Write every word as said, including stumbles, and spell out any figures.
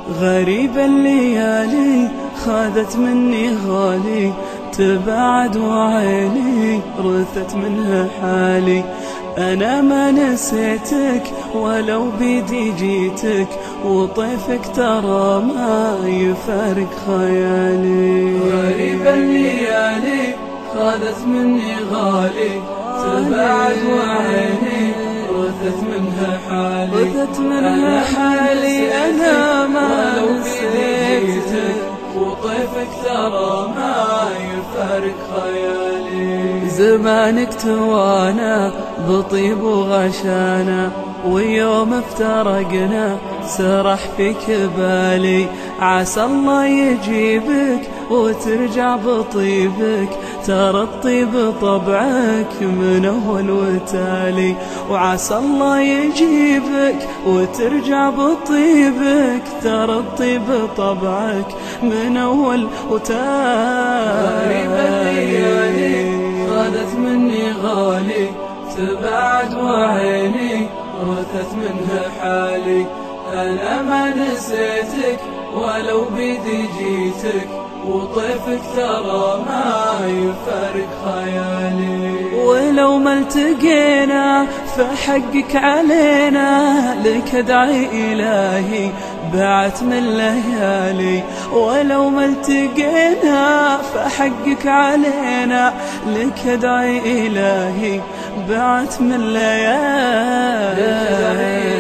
غريب الليالي خاذت مني غالي، تبعد وعيني رثت منها حالي. أنا ما نسيتك ولو بيدي جيتك، وطيفك ترى ما يفارق خيالي. غريب الليالي خاذت مني غالي، تبعد وعيني رثت منها حالي. رثت منها حالي أنا ما نسيتك، وطيفك ترى ما يفارق خيالي. زمانك توانا بطيب وغشانا، ويوم افترقنا سرح فيك بالي. عسى الله يجيبك وترجع بطيبك، ترى الطيب طبعك من أول وتالي. وعسى الله يجيبك وترجع بطيبك، ترى الطيب طبعك من أول وتالي. غريب الليالي خاذت مني غالي، تبعد وعيني رثت منها حالي. أنا ما نسيتك ولو بيدي جيتك، وطيفك ترى ما يفارق خيالي. ولو ما التقينا فحقك علينا، لك ادعي إلهي بعت من ليالي. ولو ما التقينا فحقك علينا، لك ادعي إلهي بعت من ليالي.